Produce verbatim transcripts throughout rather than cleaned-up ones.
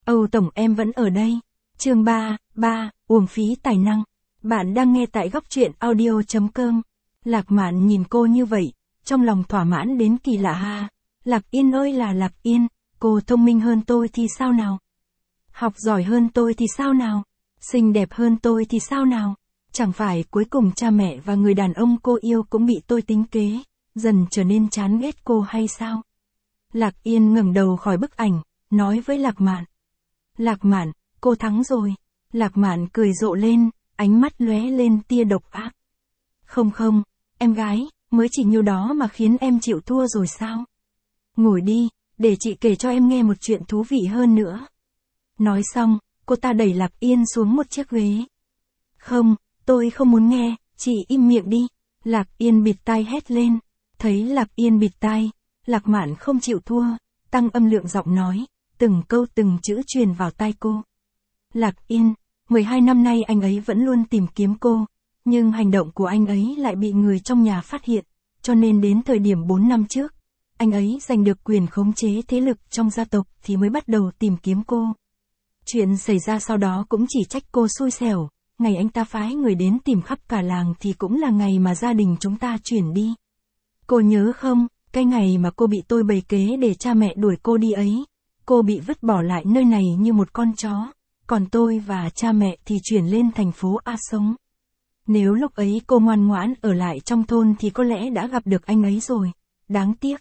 Âu Tổng em vẫn ở đây. Chương ba, ba, uổng phí tài năng. Bạn đang nghe tại góc truyện audio chấm com. Lạc Mạn nhìn cô như vậy, trong lòng thỏa mãn đến kỳ lạ ha. Lạc Yên ơi là Lạc Yên, cô thông minh hơn tôi thì sao nào? Học giỏi hơn tôi thì sao nào? Xinh đẹp hơn tôi thì sao nào? Chẳng phải cuối cùng cha mẹ và người đàn ông cô yêu cũng bị tôi tính kế, dần trở nên chán ghét cô hay sao? Lạc Yên ngẩng đầu khỏi bức ảnh, nói với Lạc Mạn. Lạc Mạn, cô thắng rồi. Lạc Mạn cười rộ lên, ánh mắt lóe lên tia độc ác. Không không, em gái, mới chỉ nhiêu đó mà khiến em chịu thua rồi sao? Ngồi đi, để chị kể cho em nghe một chuyện thú vị hơn nữa. Nói xong, cô ta đẩy Lạc Yên xuống một chiếc ghế. Không, tôi không muốn nghe, chị im miệng đi. Lạc Yên bịt tai hét lên. Thấy Lạc Yên bịt tai, Lạc Mạn không chịu thua, tăng âm lượng giọng nói, từng câu từng chữ truyền vào tai cô. Lạc Yên, mười hai năm nay anh ấy vẫn luôn tìm kiếm cô, nhưng hành động của anh ấy lại bị người trong nhà phát hiện, cho nên đến thời điểm bốn năm trước, anh ấy giành được quyền khống chế thế lực trong gia tộc thì mới bắt đầu tìm kiếm cô. Chuyện xảy ra sau đó cũng chỉ trách cô xui xẻo, ngày anh ta phái người đến tìm khắp cả làng thì cũng là ngày mà gia đình chúng ta chuyển đi. Cô nhớ không, cái ngày mà cô bị tôi bày kế để cha mẹ đuổi cô đi ấy, cô bị vứt bỏ lại nơi này như một con chó, còn tôi và cha mẹ thì chuyển lên thành phố A sống. Nếu lúc ấy cô ngoan ngoãn ở lại trong thôn thì có lẽ đã gặp được anh ấy rồi, đáng tiếc.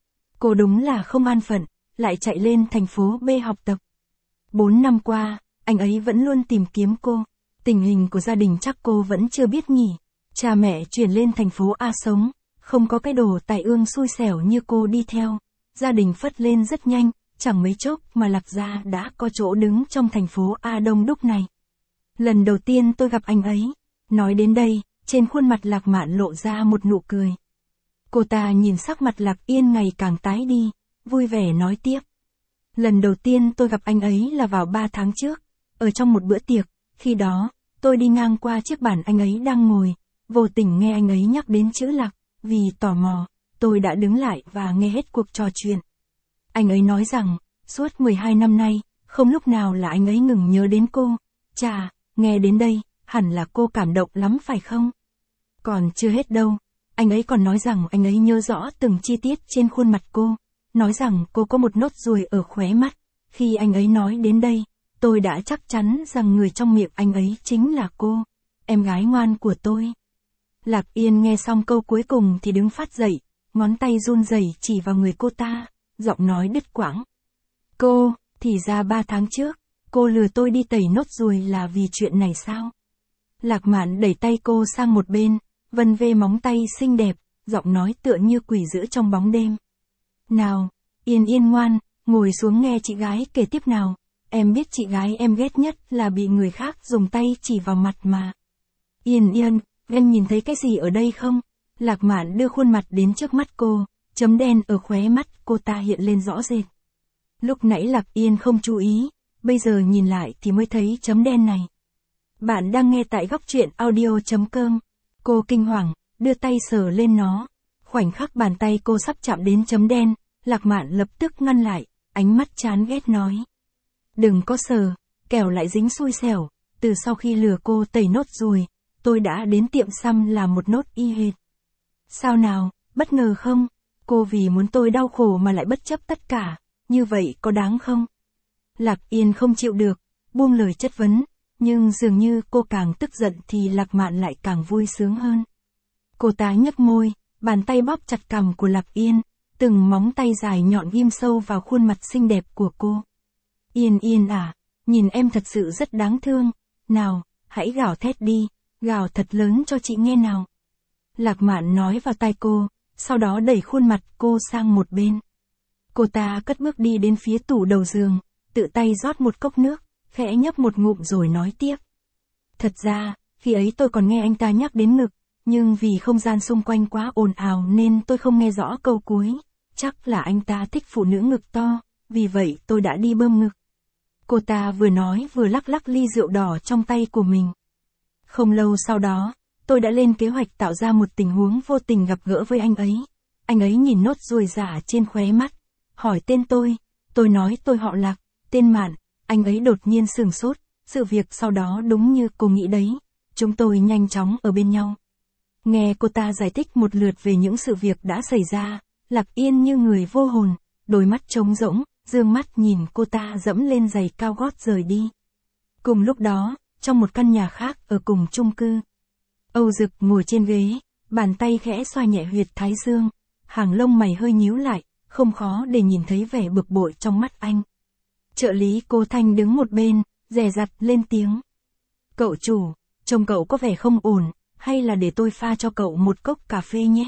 Cô đúng là không an phận, lại chạy lên thành phố B học tập. Bốn năm qua, anh ấy vẫn luôn tìm kiếm cô, tình hình của gia đình chắc cô vẫn chưa biết nhỉ. Cha mẹ chuyển lên thành phố A sống, không có cái đồ tài ương xui xẻo như cô đi theo, gia đình phất lên rất nhanh, chẳng mấy chốc mà Lạc gia đã có chỗ đứng trong thành phố A đông đúc này. Lần đầu tiên tôi gặp anh ấy, nói đến đây, trên khuôn mặt Lạc Mạn lộ ra một nụ cười. Cô ta nhìn sắc mặt Lạc Yên ngày càng tái đi, vui vẻ nói tiếp. Lần đầu tiên tôi gặp anh ấy là vào ba tháng trước, ở trong một bữa tiệc, khi đó, tôi đi ngang qua chiếc bàn anh ấy đang ngồi, vô tình nghe anh ấy nhắc đến chữ Lạc, vì tò mò, tôi đã đứng lại và nghe hết cuộc trò chuyện. Anh ấy nói rằng, suốt mười hai năm nay, không lúc nào là anh ấy ngừng nhớ đến cô. Chà, nghe đến đây, hẳn là cô cảm động lắm phải không? Còn chưa hết đâu, anh ấy còn nói rằng anh ấy nhớ rõ từng chi tiết trên khuôn mặt cô, nói rằng cô có một nốt ruồi ở khóe mắt. Khi anh ấy nói đến đây, tôi đã chắc chắn rằng người trong miệng anh ấy chính là cô, em gái ngoan của tôi. Lạc Yên nghe xong câu cuối cùng thì đứng phát dậy, ngón tay run rẩy chỉ vào người cô ta, giọng nói đứt quãng. Cô, thì ra ba tháng trước, cô lừa tôi đi tẩy nốt ruồi là vì chuyện này sao? Lạc Mạn đẩy tay cô sang một bên, vân vê móng tay xinh đẹp, giọng nói tựa như quỷ dữ trong bóng đêm. Nào, Yên Yên ngoan, ngồi xuống nghe chị gái kể tiếp nào. Em biết chị gái em ghét nhất là bị người khác dùng tay chỉ vào mặt mà. Yên Yên, em nhìn thấy cái gì ở đây không? Lạc Mạn đưa khuôn mặt đến trước mắt cô, chấm đen ở khóe mắt cô ta hiện lên rõ rệt. Lúc nãy Lạc Yên không chú ý, bây giờ nhìn lại thì mới thấy chấm đen này. Bạn đang nghe tại góc truyện audio chấm com. Cô kinh hoàng, đưa tay sờ lên nó. Khoảnh khắc bàn tay cô sắp chạm đến chấm đen, Lạc Mạn lập tức ngăn lại, ánh mắt chán ghét nói. Đừng có sờ, kẻo lại dính xui xẻo, từ sau khi lừa cô tẩy nốt ruồi, tôi đã đến tiệm xăm làm một nốt y hệt. Sao nào, bất ngờ không? Cô vì muốn tôi đau khổ mà lại bất chấp tất cả, như vậy có đáng không? Lạc Yên không chịu được, buông lời chất vấn, nhưng dường như cô càng tức giận thì Lạc Mạn lại càng vui sướng hơn. Cô ta nhếch môi, bàn tay bóp chặt cằm của Lạc Yên, từng móng tay dài nhọn ghim sâu vào khuôn mặt xinh đẹp của cô. Yên Yên à, nhìn em thật sự rất đáng thương, nào, hãy gào thét đi, gào thật lớn cho chị nghe nào. Lạc Mạn nói vào tai cô, sau đó đẩy khuôn mặt cô sang một bên. Cô ta cất bước đi đến phía tủ đầu giường, tự tay rót một cốc nước, khẽ nhấp một ngụm rồi nói tiếp. Thật ra, khi ấy tôi còn nghe anh ta nhắc đến ngực, nhưng vì không gian xung quanh quá ồn ào nên tôi không nghe rõ câu cuối. Chắc là anh ta thích phụ nữ ngực to, vì vậy tôi đã đi bơm ngực. Cô ta vừa nói vừa lắc lắc ly rượu đỏ trong tay của mình. Không lâu sau đó, tôi đã lên kế hoạch tạo ra một tình huống vô tình gặp gỡ với anh ấy. Anh ấy nhìn nốt ruồi giả trên khóe mắt, hỏi tên tôi, tôi nói tôi họ Lạc, tên Mạn, Anh ấy đột nhiên sửng sốt, sự việc sau đó đúng như cô nghĩ đấy. Chúng tôi nhanh chóng ở bên nhau. Nghe cô ta giải thích một lượt về những sự việc đã xảy ra, Lạc Yên như người vô hồn, đôi mắt trống rỗng, dương mắt nhìn cô ta dẫm lên giày cao gót rời đi. Cùng lúc đó, trong một căn nhà khác ở cùng chung cư, Âu Dực ngồi trên ghế, bàn tay khẽ xoa nhẹ huyệt thái dương, hàng lông mày hơi nhíu lại, không khó để nhìn thấy vẻ bực bội trong mắt anh. Trợ lý cô Thanh đứng một bên, dè dặt lên tiếng. Cậu chủ, trông cậu có vẻ không ổn, hay là để tôi pha cho cậu một cốc cà phê nhé?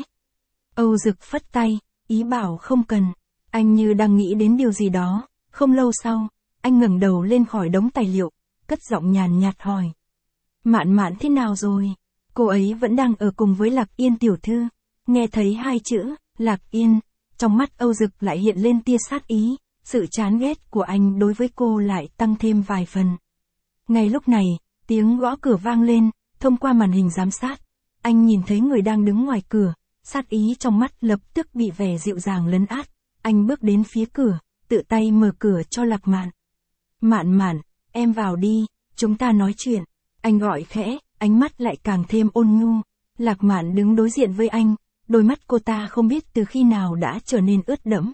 Âu Dực phất tay, ý bảo không cần. Anh như đang nghĩ đến điều gì đó. Không lâu sau, anh ngẩng đầu lên khỏi đống tài liệu, cất giọng nhàn nhạt hỏi. Mạn Mạn thế nào rồi? Cô ấy vẫn đang ở cùng với Lạc Yên tiểu thư. Nghe thấy hai chữ, Lạc Yên, trong mắt Âu Dực lại hiện lên tia sát ý, sự chán ghét của anh đối với cô lại tăng thêm vài phần. Ngay lúc này, tiếng gõ cửa vang lên, thông qua màn hình giám sát, anh nhìn thấy người đang đứng ngoài cửa, sát ý trong mắt lập tức bị vẻ dịu dàng lấn át. Anh bước đến phía cửa, tự tay mở cửa cho Lạc Mạn. Mạn Mạn, em vào đi, chúng ta nói chuyện. Anh gọi khẽ, ánh mắt lại càng thêm ôn nhu. Lạc Mạn đứng đối diện với anh, đôi mắt cô ta không biết từ khi nào đã trở nên ướt đẫm.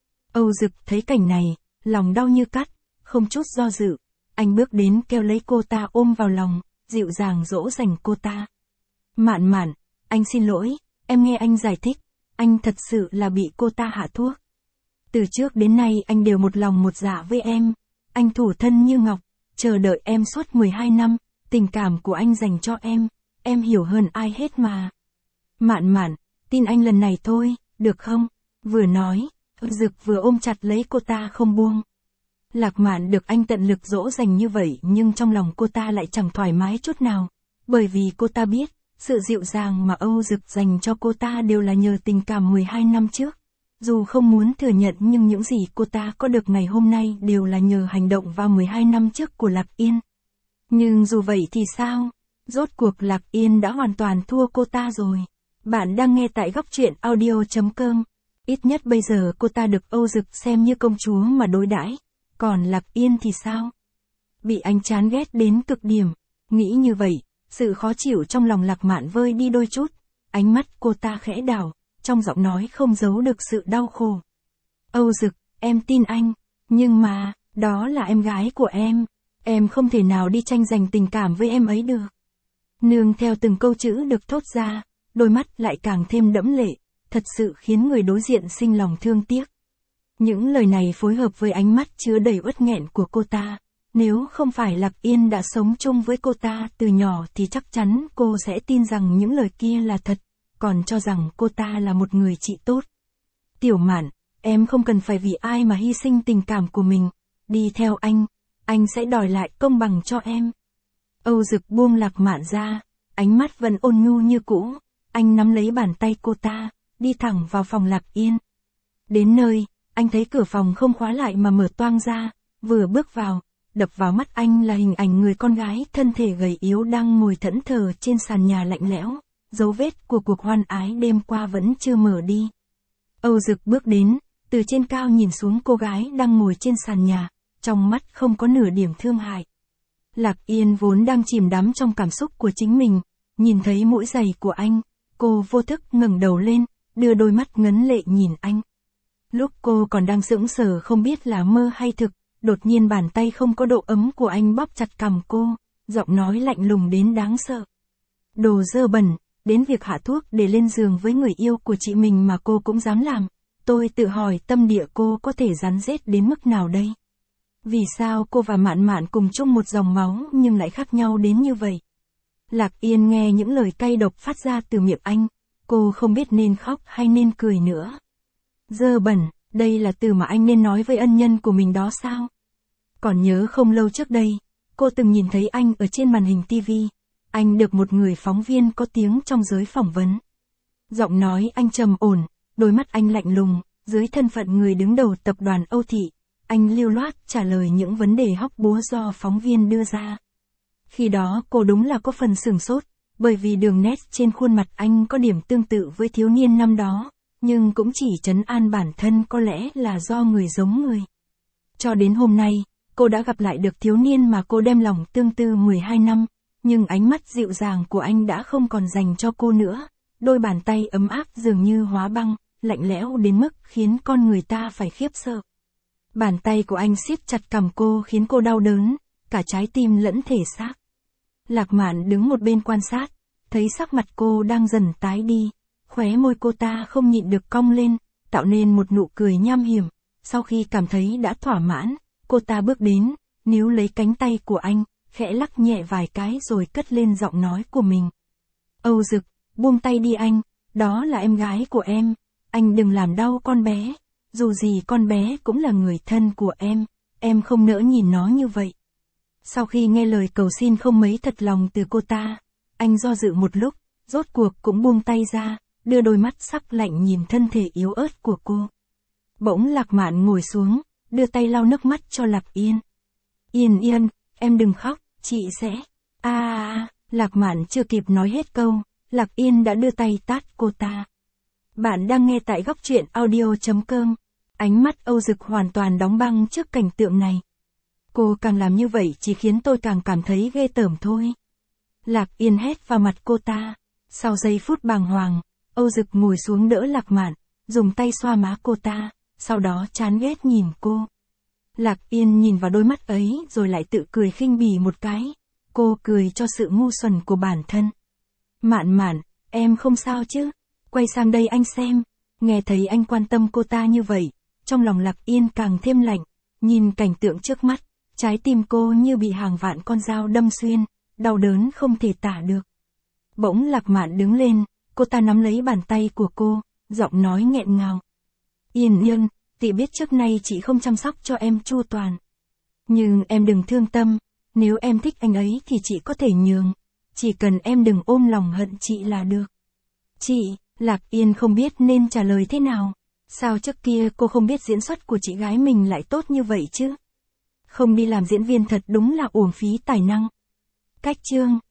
Âu Dực thấy cảnh này, lòng đau như cắt, không chút do dự. Anh bước đến kéo lấy cô ta ôm vào lòng, dịu dàng dỗ dành cô ta. Mạn Mạn, anh xin lỗi, em nghe anh giải thích, anh thật sự là bị cô ta hạ thuốc. Từ trước đến nay anh đều một lòng một dạ với em, anh thủ thân như ngọc, chờ đợi em suốt mười hai năm, tình cảm của anh dành cho em, em hiểu hơn ai hết mà. Mạn Mạn, tin anh lần này thôi, được không? Vừa nói, Dực vừa ôm chặt lấy cô ta không buông. Lạc Mạn được anh tận lực dỗ dành như vậy nhưng trong lòng cô ta lại chẳng thoải mái chút nào, bởi vì cô ta biết, sự dịu dàng mà Âu Dực dành cho cô ta đều là nhờ tình cảm mười hai năm trước. Dù không muốn thừa nhận nhưng những gì cô ta có được ngày hôm nay đều là nhờ hành động vào mười hai năm trước của Lạc Yên. Nhưng dù vậy thì sao? Rốt cuộc Lạc Yên đã hoàn toàn thua cô ta rồi. Bạn đang nghe tại góc truyện audio chấm com. Ít nhất bây giờ cô ta được Âu Dực xem như công chúa mà đối đãi. Còn Lạc Yên thì sao? Bị anh chán ghét đến cực điểm. Nghĩ như vậy, sự khó chịu trong lòng Lạc Mạn vơi đi đôi chút. Ánh mắt cô ta khẽ đảo, trong giọng nói không giấu được sự đau khổ. Âu Dực, em tin anh, nhưng mà, đó là em gái của em. Em không thể nào đi tranh giành tình cảm với em ấy được. Nương theo từng câu chữ được thốt ra, đôi mắt lại càng thêm đẫm lệ, thật sự khiến người đối diện sinh lòng thương tiếc. Những lời này phối hợp với ánh mắt chứa đầy uất nghẹn của cô ta. Nếu không phải Lạc Yên đã sống chung với cô ta từ nhỏ thì chắc chắn cô sẽ tin rằng những lời kia là thật, còn cho rằng cô ta là một người chị tốt. Tiểu Mạn, em không cần phải vì ai mà hy sinh tình cảm của mình. Đi theo anh, anh sẽ đòi lại công bằng cho em. Âu Dực buông Lạc Mạn ra, ánh mắt vẫn ôn nhu như cũ. Anh nắm lấy bàn tay cô ta, đi thẳng vào phòng Lạc Yên. Đến nơi, anh thấy cửa phòng không khóa lại mà mở toang ra, vừa bước vào, đập vào mắt anh là hình ảnh người con gái thân thể gầy yếu đang ngồi thẫn thờ trên sàn nhà lạnh lẽo, dấu vết của cuộc hoan ái đêm qua vẫn chưa mở đi. Âu Dực bước đến, từ trên cao nhìn xuống cô gái đang ngồi trên sàn nhà, trong mắt không có nửa điểm thương hại. Lạc Yên vốn đang chìm đắm trong cảm xúc của chính mình, nhìn thấy mũi giày của anh, cô vô thức ngẩng đầu lên, đưa đôi mắt ngấn lệ nhìn anh. Lúc cô còn đang sững sờ không biết là mơ hay thực, đột nhiên bàn tay không có độ ấm của anh bóp chặt cằm cô, giọng nói lạnh lùng đến đáng sợ. Đồ dơ bẩn, đến việc hạ thuốc để lên giường với người yêu của chị mình mà cô cũng dám làm. Tôi tự hỏi tâm địa cô có thể rắn rết đến mức nào đây? Vì sao cô và Mạn Mạn cùng chung một dòng máu nhưng lại khác nhau đến như vậy? Lạc Yên nghe những lời cay độc phát ra từ miệng anh, cô không biết nên khóc hay nên cười nữa. Dơ bẩn, đây là từ mà anh nên nói với ân nhân của mình đó sao? Còn nhớ không lâu trước đây, cô từng nhìn thấy anh ở trên màn hình ti vi. Anh được một người phóng viên có tiếng trong giới phỏng vấn. Giọng nói anh trầm ổn, đôi mắt anh lạnh lùng, dưới thân phận người đứng đầu tập đoàn Âu Thị. Anh lưu loát trả lời những vấn đề hóc búa do phóng viên đưa ra. Khi đó cô đúng là có phần sửng sốt, bởi vì đường nét trên khuôn mặt anh có điểm tương tự với thiếu niên năm đó, nhưng cũng chỉ trấn an bản thân có lẽ là do người giống người. Cho đến hôm nay, cô đã gặp lại được thiếu niên mà cô đem lòng tương tư mười hai năm, nhưng ánh mắt dịu dàng của anh đã không còn dành cho cô nữa, đôi bàn tay ấm áp dường như hóa băng, lạnh lẽo đến mức khiến con người ta phải khiếp sợ. Bàn tay của anh siết chặt cằm cô khiến cô đau đớn, cả trái tim lẫn thể xác. Lạc Mạn đứng một bên quan sát, thấy sắc mặt cô đang dần tái đi, khóe môi cô ta không nhịn được cong lên, tạo nên một nụ cười nham hiểm. Sau khi cảm thấy đã thỏa mãn, cô ta bước đến, níu lấy cánh tay của anh, khẽ lắc nhẹ vài cái rồi cất lên giọng nói của mình. Âu Dực, buông tay đi anh, đó là em gái của em, anh đừng làm đau con bé, dù gì con bé cũng là người thân của em, em không nỡ nhìn nó như vậy. Sau khi nghe lời cầu xin không mấy thật lòng từ cô ta, anh do dự một lúc, rốt cuộc cũng buông tay ra, đưa đôi mắt sắc lạnh nhìn thân thể yếu ớt của cô. Bỗng Lạc Mạn ngồi xuống, đưa tay lau nước mắt cho Lạc Yên. Yên Yên, em đừng khóc, chị sẽ... a à, Lạc Mạn chưa kịp nói hết câu, Lạc Yên đã đưa tay tát cô ta. Bạn đang nghe tại góc truyện audio chấm com. Ánh mắt Âu Dực hoàn toàn đóng băng trước cảnh tượng này. Cô càng làm như vậy chỉ khiến tôi càng cảm thấy ghê tởm thôi. Lạc Yên hét vào mặt cô ta. Sau giây phút bàng hoàng, Âu Dực ngồi xuống đỡ Lạc Mạn, dùng tay xoa má cô ta, sau đó chán ghét nhìn cô. Lạc Yên nhìn vào đôi mắt ấy rồi lại tự cười khinh bỉ một cái. Cô cười cho sự ngu xuẩn của bản thân. Mạn Mạn, em không sao chứ? Quay sang đây anh xem. Nghe thấy anh quan tâm cô ta như vậy, trong lòng Lạc Yên càng thêm lạnh. Nhìn cảnh tượng trước mắt, trái tim cô như bị hàng vạn con dao đâm xuyên, đau đớn không thể tả được. Bỗng Lạc Mạn đứng lên, cô ta nắm lấy bàn tay của cô, giọng nói nghẹn ngào. Yên Yên, chị biết trước nay chị không chăm sóc cho em chu toàn. Nhưng em đừng thương tâm, nếu em thích anh ấy thì chị có thể nhường. Chỉ cần em đừng ôm lòng hận chị là được. Chị, Lạc Yên không biết nên trả lời thế nào. Sao trước kia cô không biết diễn xuất của chị gái mình lại tốt như vậy chứ? Không đi làm diễn viên thật đúng là uổng phí tài năng. Cách chương